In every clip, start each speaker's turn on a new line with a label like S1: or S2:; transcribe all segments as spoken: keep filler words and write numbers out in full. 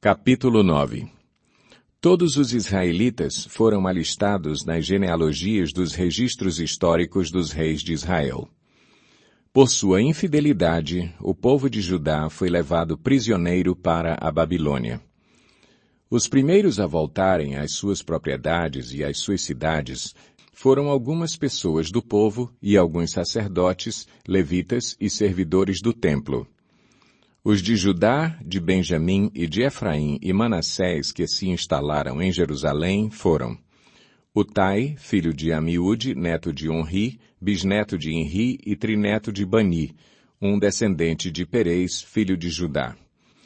S1: Capítulo nove. Todos os israelitas foram alistados nas genealogias dos registros históricos dos reis de Israel. Por sua infidelidade, o povo de Judá foi levado prisioneiro para a Babilônia. Os primeiros a voltarem às suas propriedades e às suas cidades foram algumas pessoas do povo e alguns sacerdotes, levitas e servidores do templo. Os de Judá, de Benjamim e de Efraim e Manassés que se instalaram em Jerusalém foram Utai, filho de Amiúde, neto de Onri, bisneto de Enri e trineto de Bani, um descendente de Perez, filho de Judá.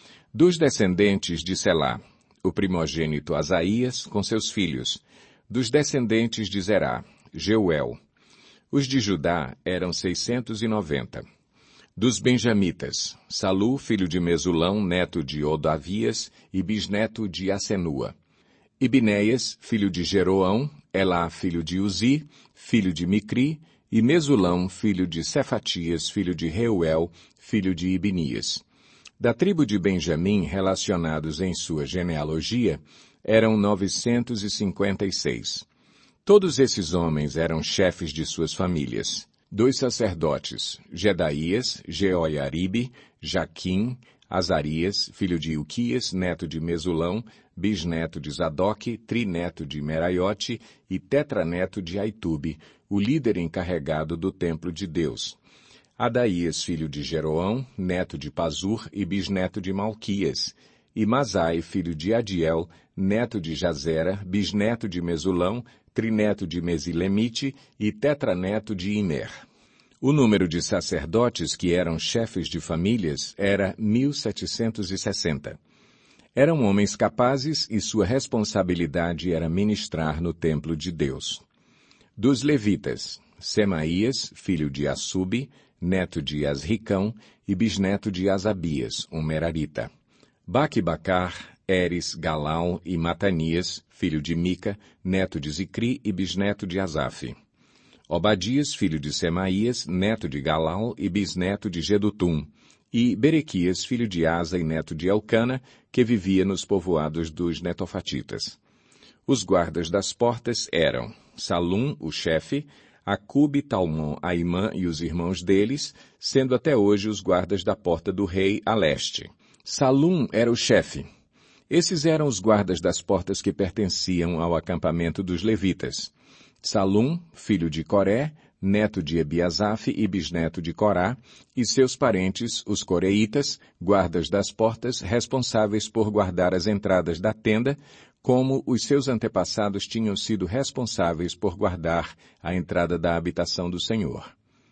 S1: Dos descendentes de Selá, o primogênito Asaías com seus filhos. Dos descendentes de Zerá, Jeuel. Os de Judá eram seiscentos e noventa. Dos benjamitas, Salu, filho de Mesulão, neto de Odavias e bisneto de Asenua. Ibinéias, filho de Jeroão, Elá, filho de Uzi, filho de Micri, e Mesulão, filho de Cefatias, filho de Reuel, filho de Ibinias. Da tribo de Benjamim, relacionados em sua genealogia, eram novecentos e cinquenta e seis. Todos esses homens eram chefes de suas famílias. Dos sacerdotes, Jedaías, Jeoiaribe, Jaquim, Azarias, filho de Ilquias, neto de Mesulão, bisneto de Zadok, trineto de Meraiote e tetraneto de Aitube, o líder encarregado do templo de Deus. Adaías, filho de Jeroão, neto de Pazur e bisneto de Malquias, e Masai, filho de Adiel, neto de Jazera, bisneto de Mesulão, trineto de Mesilemite e tetraneto de Imer. O número de sacerdotes que eram chefes de famílias era mil setecentos e sessenta. Eram homens capazes e sua responsabilidade era ministrar no templo de Deus. Dos levitas, Semaías, filho de Assube, neto de Asricão e bisneto de Asabias, um merarita. Baque-Bacar, Eres, Galal e Matanias, filho de Mica, neto de Zicri e bisneto de Asaf. Obadias, filho de Semaías, neto de Galal e bisneto de Gedutum. E Berequias, filho de Asa e neto de Elcana, que vivia nos povoados dos netofatitas. Os guardas das portas eram Salum, o chefe, Acube, Talmon, Aimã e os irmãos deles, sendo até hoje os guardas da porta do rei a leste. Salum era o chefe. Esses eram os guardas das portas que pertenciam ao acampamento dos levitas. Salum, filho de Coré, neto de Ebiasaf e bisneto de Corá, e seus parentes, os coreitas, guardas das portas, responsáveis por guardar as entradas da tenda, como os seus antepassados tinham sido responsáveis por guardar a entrada da habitação do Senhor.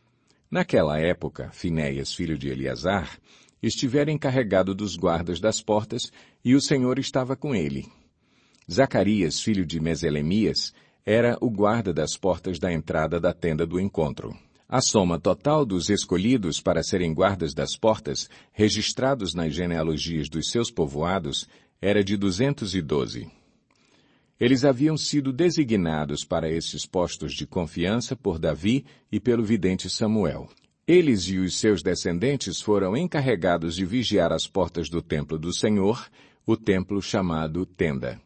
S1: Naquela época, Finéias, filho de Eleazar, estivera encarregado dos guardas das portas, e o Senhor estava com ele. Zacarias, filho de Meselemias, era o guarda das portas da entrada da tenda do encontro. A soma total dos escolhidos para serem guardas das portas, registrados nas genealogias dos seus povoados, era de duzentos e doze. Eles haviam sido designados para esses postos de confiança por Davi e pelo vidente Samuel. Eles e os seus descendentes foram encarregados de vigiar as portas do templo do Senhor, o templo chamado Tenda.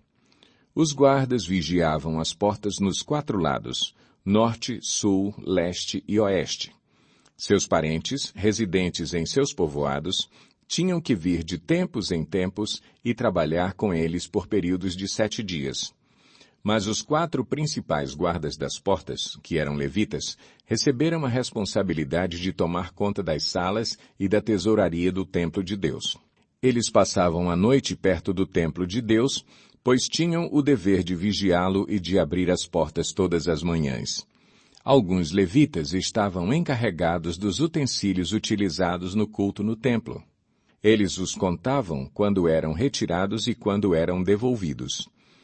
S1: Os guardas vigiavam as portas nos quatro lados, norte, sul, leste e oeste. Seus parentes, residentes em seus povoados, tinham que vir de tempos em tempos e trabalhar com eles por períodos de sete dias. Mas os quatro principais guardas das portas, que eram levitas, receberam a responsabilidade de tomar conta das salas e da tesouraria do templo de Deus. Eles passavam a noite perto do templo de Deus, pois tinham o dever de vigiá-lo e de abrir as portas todas as manhãs. Alguns levitas estavam encarregados dos utensílios utilizados no culto no templo. Eles os contavam quando eram retirados e quando eram devolvidos.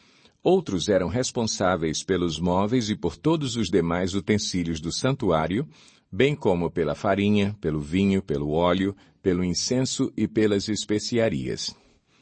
S1: Outros eram responsáveis pelos móveis e por todos os demais utensílios do santuário, bem como pela farinha, pelo vinho, pelo óleo, pelo incenso e pelas especiarias.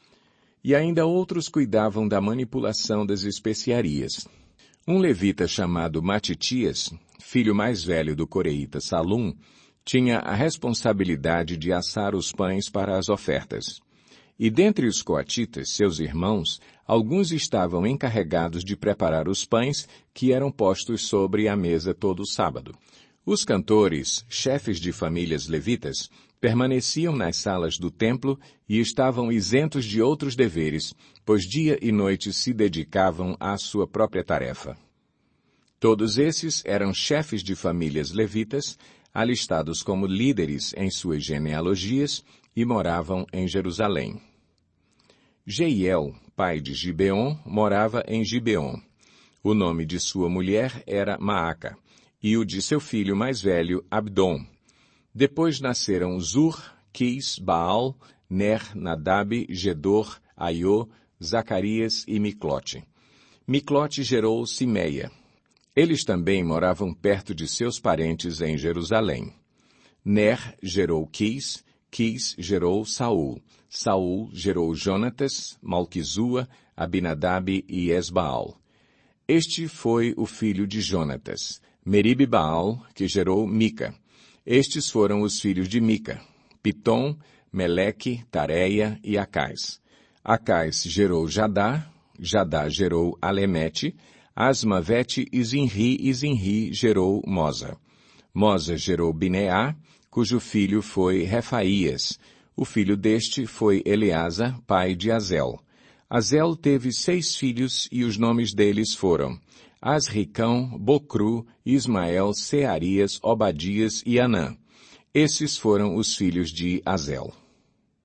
S1: E ainda outros cuidavam da manipulação das especiarias. Um levita chamado Matitias, filho mais velho do coreíta Salum, tinha a responsabilidade de assar os pães para as ofertas. E dentre os coatitas, seus irmãos, alguns estavam encarregados de preparar os pães que eram postos sobre a mesa todo o sábado. Os cantores, chefes de famílias levitas, permaneciam nas salas do templo e estavam isentos de outros deveres, pois dia e noite se dedicavam à sua própria tarefa. Todos esses eram chefes de famílias levitas, alistados como líderes em suas genealogias, e moravam em Jerusalém. Jeiel, pai de Gibeon, morava em Gibeon. O nome de sua mulher era Maaca, e o de seu filho mais velho, Abdon. Depois nasceram Zur, Quis, Baal, Ner, Nadab, Gedor, Aiô, Zacarias e Miclote. Miclote gerou Simeia. Eles também moravam perto de seus parentes em Jerusalém. Ner gerou Quis, Quis gerou Saul. Saul gerou Jonatas, Malquizua, Abinadab e Esbaal. Este foi o filho de Jonatas, Meribe-Baal, que gerou Mica. Estes foram os filhos de Mica, Pitom, Meleque, Tareia e Acais. Acais gerou Jadá, Jadá gerou Alemete, Asmavete e Zinri, e Zinri gerou Moza. Moza gerou Bineá, cujo filho foi Refaías. O filho deste foi Eleasa, pai de Azel. Azel teve seis filhos e os nomes deles foram Asricão, Bocru, Ismael, Searias, Obadias e Anã. Esses foram os filhos de Azel.